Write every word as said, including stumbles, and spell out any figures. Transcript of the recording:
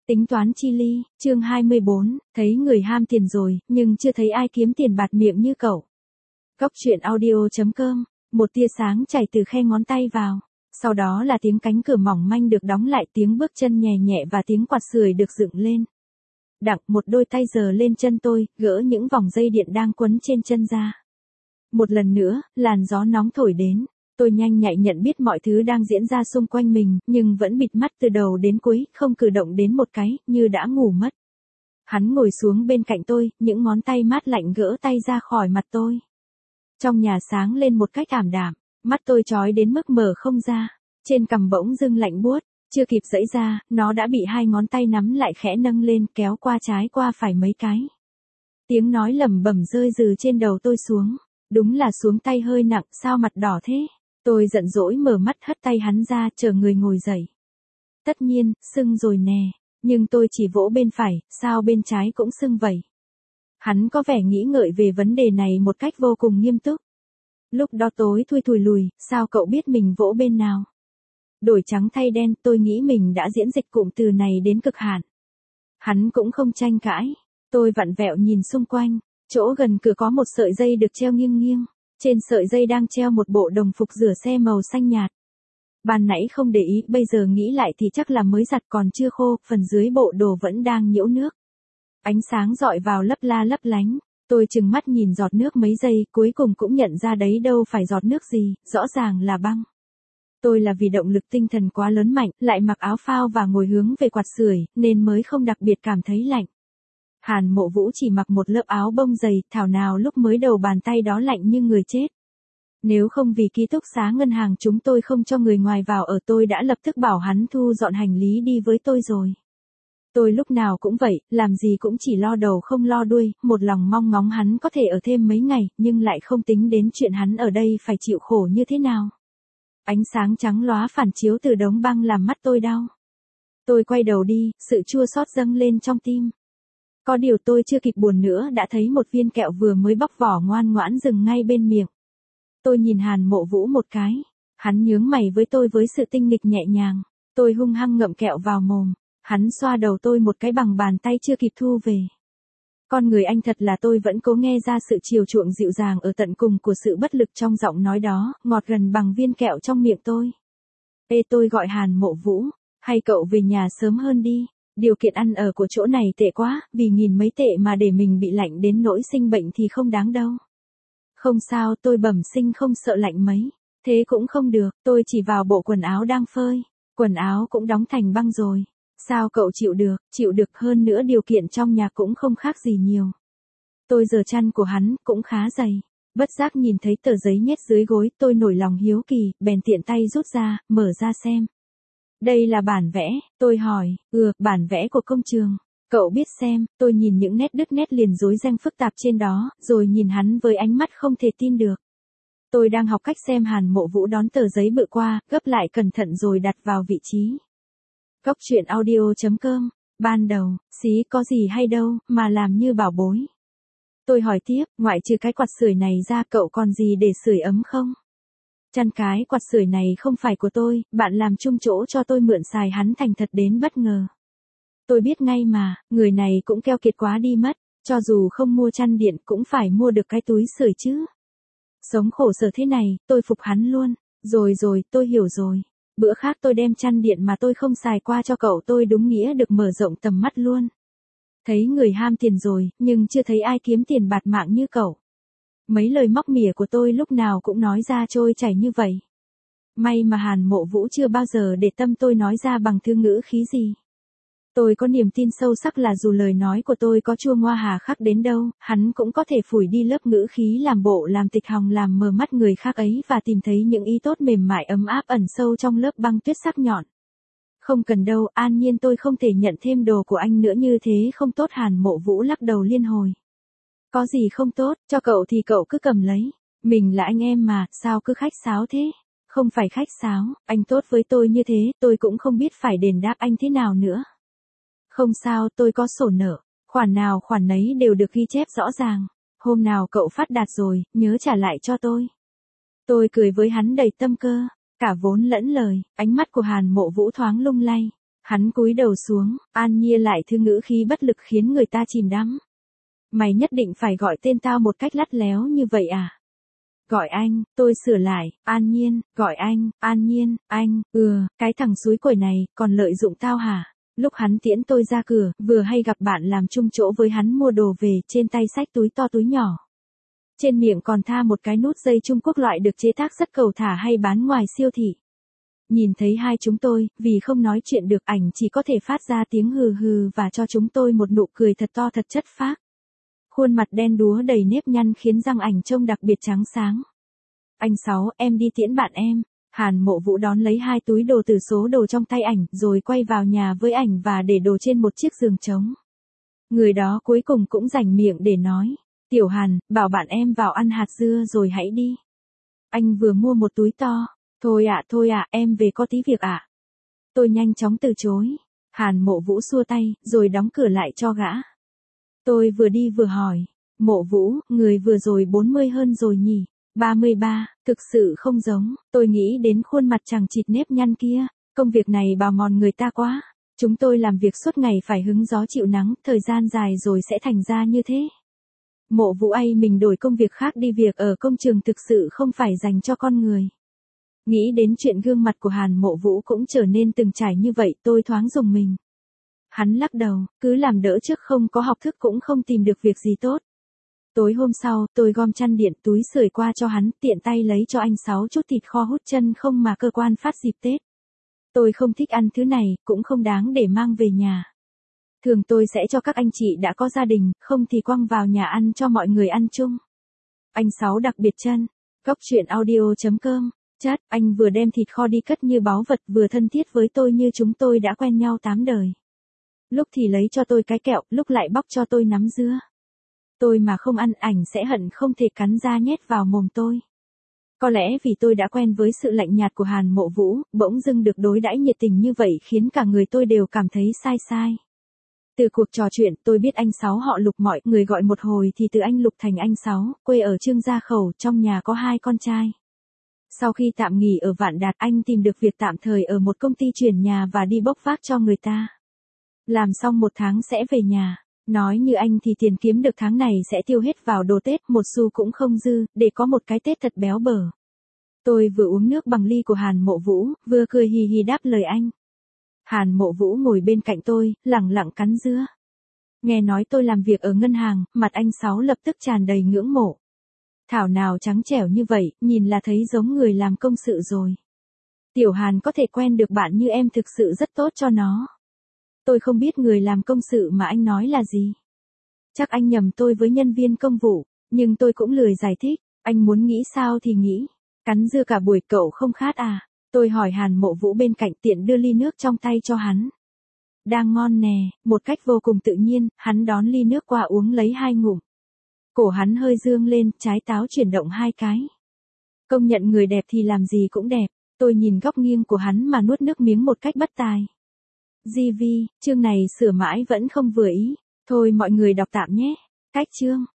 Tính toán chi ly, chương hai mươi bốn, thấy người ham tiền rồi, nhưng chưa thấy ai kiếm tiền bạt miệng như cậu. Góc truyện audio chấm com, một tia sáng chảy từ khe ngón tay vào. Sau đó là tiếng cánh cửa mỏng manh được đóng lại, tiếng bước chân nhẹ nhẹ và tiếng quạt sưởi được dựng lên. Đặng, một đôi tay giơ lên chân tôi, gỡ những vòng dây điện đang quấn trên chân ra. Một lần nữa, làn gió nóng thổi đến. Tôi nhanh nhạy nhận biết mọi thứ đang diễn ra xung quanh mình, nhưng vẫn bịt mắt từ đầu đến cuối, không cử động đến một cái, như đã ngủ mất. Hắn ngồi xuống bên cạnh tôi, những ngón tay mát lạnh gỡ tay ra khỏi mặt tôi. Trong nhà sáng lên một cách ảm đạm, mắt tôi chói đến mức mở không ra, trên cằm bỗng dưng lạnh buốt, chưa kịp giãy ra, nó đã bị hai ngón tay nắm lại khẽ nâng lên, kéo qua trái qua phải mấy cái. Tiếng nói lẩm bẩm rơi rừ trên đầu tôi xuống, đúng là xuống tay hơi nặng, sao mặt đỏ thế? Tôi giận dỗi mở mắt hất tay hắn ra, chờ người ngồi dậy. Tất nhiên, sưng rồi nè, nhưng tôi chỉ vỗ bên phải, sao bên trái cũng sưng vậy? Hắn có vẻ nghĩ ngợi về vấn đề này một cách vô cùng nghiêm túc. Lúc đó tối thui thùi lùi, sao cậu biết mình vỗ bên nào? Đổi trắng thay đen, tôi nghĩ mình đã diễn dịch cụm từ này đến cực hạn. Hắn cũng không tranh cãi. Tôi vặn vẹo nhìn xung quanh, chỗ gần cửa có một sợi dây được treo nghiêng nghiêng. Trên sợi dây đang treo một bộ đồng phục rửa xe màu xanh nhạt. Ban nãy không để ý, bây giờ nghĩ lại thì chắc là mới giặt còn chưa khô, phần dưới bộ đồ vẫn đang nhiễu nước. Ánh sáng dọi vào lấp la lấp lánh, tôi trừng mắt nhìn giọt nước mấy giây, cuối cùng cũng nhận ra đấy đâu phải giọt nước gì, rõ ràng là băng. Tôi là vì động lực tinh thần quá lớn mạnh, lại mặc áo phao và ngồi hướng về quạt sưởi, nên mới không đặc biệt cảm thấy lạnh. Hàn Mộ Vũ chỉ mặc một lớp áo bông dày, thảo nào lúc mới đầu bàn tay đó lạnh như người chết. Nếu không vì ký túc xá ngân hàng chúng tôi không cho người ngoài vào ở, tôi đã lập tức bảo hắn thu dọn hành lý đi với tôi rồi. Tôi lúc nào cũng vậy, làm gì cũng chỉ lo đầu không lo đuôi, một lòng mong ngóng hắn có thể ở thêm mấy ngày, nhưng lại không tính đến chuyện hắn ở đây phải chịu khổ như thế nào. Ánh sáng trắng lóa phản chiếu từ đống băng làm mắt tôi đau. Tôi quay đầu đi, sự chua xót dâng lên trong tim. Có điều tôi chưa kịp buồn nữa đã thấy một viên kẹo vừa mới bóc vỏ ngoan ngoãn dừng ngay bên miệng. Tôi nhìn Hàn Mộ Vũ một cái. Hắn nhướng mày với tôi với sự tinh nghịch nhẹ nhàng. Tôi hung hăng ngậm kẹo vào mồm. Hắn xoa đầu tôi một cái bằng bàn tay chưa kịp thu về. Con người anh thật là, tôi vẫn cố nghe ra sự chiều chuộng dịu dàng ở tận cùng của sự bất lực trong giọng nói đó, ngọt gần bằng viên kẹo trong miệng tôi. Ê, tôi gọi Hàn Mộ Vũ, hay cậu về nhà sớm hơn đi. Điều kiện ăn ở của chỗ này tệ quá, vì nghìn mấy tệ mà để mình bị lạnh đến nỗi sinh bệnh thì không đáng đâu. Không sao, tôi bẩm sinh không sợ lạnh mấy. Thế cũng không được, tôi chỉ vào bộ quần áo đang phơi. Quần áo cũng đóng thành băng rồi. Sao cậu chịu được, chịu được, hơn nữa điều kiện trong nhà cũng không khác gì nhiều. Tôi giở chăn của hắn, cũng khá dày. Bất giác nhìn thấy tờ giấy nhét dưới gối, tôi nổi lòng hiếu kỳ, bèn tiện tay rút ra, mở ra xem. Đây là bản vẽ, tôi hỏi, ừ, bản vẽ của công trường. Cậu biết xem, tôi nhìn những nét đứt nét liền rối ren phức tạp trên đó, rồi nhìn hắn với ánh mắt không thể tin được. Tôi đang học cách xem Hàn Mộ Vũ đón tờ giấy bự qua, gấp lại cẩn thận rồi đặt vào vị trí. Góc truyện audio chấm com, ban đầu, xí có gì hay đâu, mà làm như bảo bối. Tôi hỏi tiếp, ngoại trừ cái quạt sưởi này ra cậu còn gì để sưởi ấm không? Chăn cái quạt sưởi này không phải của tôi, bạn làm chung chỗ cho tôi mượn xài. Hắn thành thật đến bất ngờ. Tôi biết ngay mà, người này cũng keo kiệt quá đi mất, cho dù không mua chăn điện cũng phải mua được cái túi sưởi chứ. Sống khổ sở thế này, tôi phục hắn luôn. Rồi rồi, tôi hiểu rồi. Bữa khác tôi đem chăn điện mà tôi không xài qua cho cậu, tôi đúng nghĩa được mở rộng tầm mắt luôn. Thấy người ham tiền rồi, nhưng chưa thấy ai kiếm tiền bạt mạng như cậu. Mấy lời móc mỉa của tôi lúc nào cũng nói ra trôi chảy như vậy. May mà Hàn Mộ Vũ chưa bao giờ để tâm tôi nói ra bằng thư ngữ khí gì. Tôi có niềm tin sâu sắc là dù lời nói của tôi có chua ngoa hà khắc đến đâu, hắn cũng có thể phủi đi lớp ngữ khí làm bộ làm tịch hòng làm mờ mắt người khác ấy và tìm thấy những ý tốt mềm mại ấm áp ẩn sâu trong lớp băng tuyết sắc nhọn. Không cần đâu, an nhiên tôi không thể nhận thêm đồ của anh nữa, như thế không tốt. Hàn Mộ Vũ lắc đầu liên hồi. Có gì không tốt, cho cậu thì cậu cứ cầm lấy. Mình là anh em mà, sao cứ khách sáo thế? Không phải khách sáo, anh tốt với tôi như thế, tôi cũng không biết phải đền đáp anh thế nào nữa. Không sao, tôi có sổ nợ, khoản nào khoản nấy đều được ghi chép rõ ràng. Hôm nào cậu phát đạt rồi, nhớ trả lại cho tôi. Tôi cười với hắn đầy tâm cơ, cả vốn lẫn lời. Ánh mắt của Hàn Mộ Vũ thoáng lung lay. Hắn cúi đầu xuống, An Nhiên lại thư ngữ khí bất lực khiến người ta chìm đắm. Mày nhất định phải gọi tên tao một cách lắt léo như vậy à? Gọi anh, tôi sửa lại, An Nhiên, gọi anh, An Nhiên, anh, ừ, cái thằng xúi quẩy này, còn lợi dụng tao hả? Lúc hắn tiễn tôi ra cửa, vừa hay gặp bạn làm chung chỗ với hắn mua đồ về, trên tay xách túi to túi nhỏ. Trên miệng còn tha một cái nút dây Trung Quốc loại được chế tác rất cầu thả hay bán ngoài siêu thị. Nhìn thấy hai chúng tôi, vì không nói chuyện được ảnh chỉ có thể phát ra tiếng hừ hừ và cho chúng tôi một nụ cười thật to thật chất phác. Khuôn mặt đen đúa đầy nếp nhăn khiến răng ảnh trông đặc biệt trắng sáng. Anh Sáu, em đi tiễn bạn em. Hàn Mộ Vũ đón lấy hai túi đồ từ số đồ trong tay ảnh rồi quay vào nhà với ảnh và để đồ trên một chiếc giường trống. Người đó cuối cùng cũng rảnh miệng để nói. Tiểu Hàn, bảo bạn em vào ăn hạt dưa rồi hãy đi. Anh vừa mua một túi to. Thôi ạ, thôi ạ, em về có tí việc ạ. Tôi nhanh chóng từ chối. Hàn Mộ Vũ xua tay, rồi đóng cửa lại cho gã. Tôi vừa đi vừa hỏi. Mộ Vũ, người vừa rồi bốn mươi hơn rồi nhỉ? ba mươi ba, thực sự không giống. Tôi nghĩ đến khuôn mặt chằng chịt nếp nhăn kia. Công việc này bào mòn người ta quá. Chúng tôi làm việc suốt ngày phải hứng gió chịu nắng, thời gian dài rồi sẽ thành ra như thế. Mộ Vũ ây, mình đổi công việc khác đi, việc ở công trường thực sự không phải dành cho con người. Nghĩ đến chuyện gương mặt của Hàn Mộ Vũ cũng trở nên từng trải như vậy, tôi thoáng rùng mình. Hắn lắc đầu, cứ làm đỡ trước, không có học thức cũng không tìm được việc gì tốt. Tối hôm sau, tôi gom chăn điện túi sưởi qua cho hắn, tiện tay lấy cho anh Sáu chút thịt kho hút chân không mà cơ quan phát dịp Tết. Tôi không thích ăn thứ này, cũng không đáng để mang về nhà. Thường tôi sẽ cho các anh chị đã có gia đình, không thì quăng vào nhà ăn cho mọi người ăn chung. Anh Sáu đặc biệt chân. Góc truyện audio chấm com. Chát, anh vừa đem thịt kho đi cất như báu vật, vừa thân thiết với tôi như chúng tôi đã quen nhau tám đời. Lúc thì lấy cho tôi cái kẹo, lúc lại bóc cho tôi nắm dưa. Tôi mà không ăn, ảnh sẽ hận không thể cắn ra nhét vào mồm tôi. Có lẽ vì tôi đã quen với sự lạnh nhạt của Hàn Mộ Vũ, bỗng dưng được đối đãi nhiệt tình như vậy khiến cả người tôi đều cảm thấy sai sai. Từ cuộc trò chuyện, tôi biết anh Sáu họ Lục, mọi người gọi một hồi thì từ anh Lục thành anh Sáu, quê ở Trương Gia Khẩu, trong nhà có hai con trai. Sau khi tạm nghỉ ở Vạn Đạt, anh tìm được việc tạm thời ở một công ty chuyển nhà và đi bốc vác cho người ta. Làm xong một tháng sẽ về nhà. Nói như anh thì tiền kiếm được tháng này sẽ tiêu hết vào đồ Tết, một xu cũng không dư, để có một cái Tết thật béo bở. Tôi vừa uống nước bằng ly của Hàn Mộ Vũ, vừa cười hì hì đáp lời anh. Hàn Mộ Vũ ngồi bên cạnh tôi, lẳng lặng cắn dưa. Nghe nói tôi làm việc ở ngân hàng, mặt anh Sáu lập tức tràn đầy ngưỡng mộ. Thảo nào trắng trẻo như vậy, nhìn là thấy giống người làm công sự rồi. Tiểu Hàn có thể quen được bạn như em thực sự rất tốt cho nó. Tôi không biết người làm công sự mà anh nói là gì. Chắc anh nhầm tôi với nhân viên công vụ, nhưng tôi cũng lười giải thích. Anh muốn nghĩ sao thì nghĩ. Cắn dưa cả buổi cậu không khát à? Tôi hỏi Hàn Mộ Vũ bên cạnh, tiện đưa ly nước trong tay cho hắn. Đang ngon nè, một cách vô cùng tự nhiên, hắn đón ly nước qua uống lấy hai ngụm. Cổ hắn hơi dương lên, trái táo chuyển động hai cái. Công nhận người đẹp thì làm gì cũng đẹp. Tôi nhìn góc nghiêng của hắn mà nuốt nước miếng một cách bất tài. gi vê, chương này sửa mãi vẫn không vừa ý. Thôi mọi người đọc tạm nhé. Cách chương.